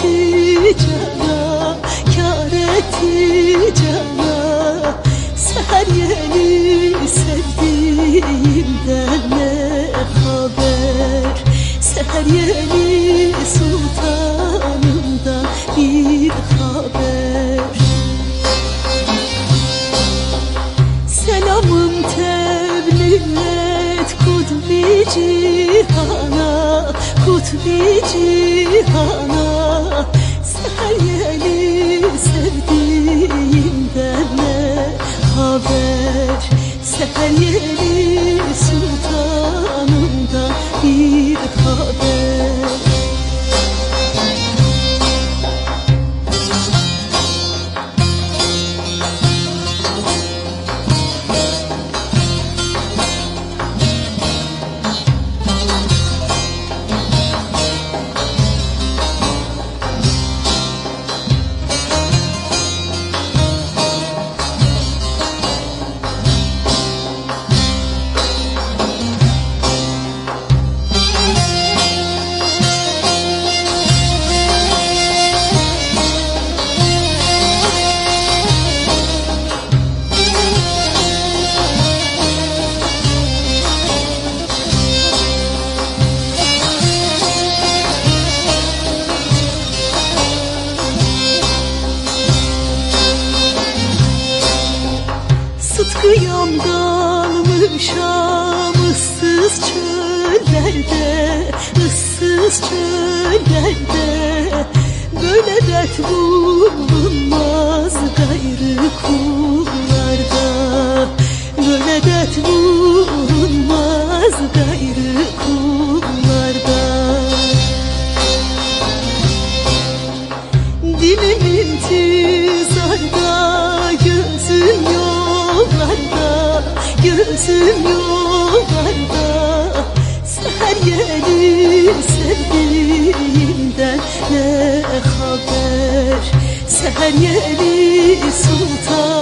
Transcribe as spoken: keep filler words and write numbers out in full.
etti cana, kâr etti cana. Seher yeni sevdiğimden ne haber? Seher yeni sultanımdan bir haber. Selamım tebliğ et kutbi cihana, kutbi cihana. Seher yeni sevdiğimden ne haber? Seher yeni sultanımdan bir haber. Sıtkıyam dalmışam ıssız çöllerde, ıssız çöllerde. Böyle dert bulunmaz gayrı kullarda, böyle dert bulunmaz gayrı kullarda. Dilim intizarda, gözüm yollarda, gözüm yollarda. Seher yeni sevdiğimden ne haber? Seher yeni sultan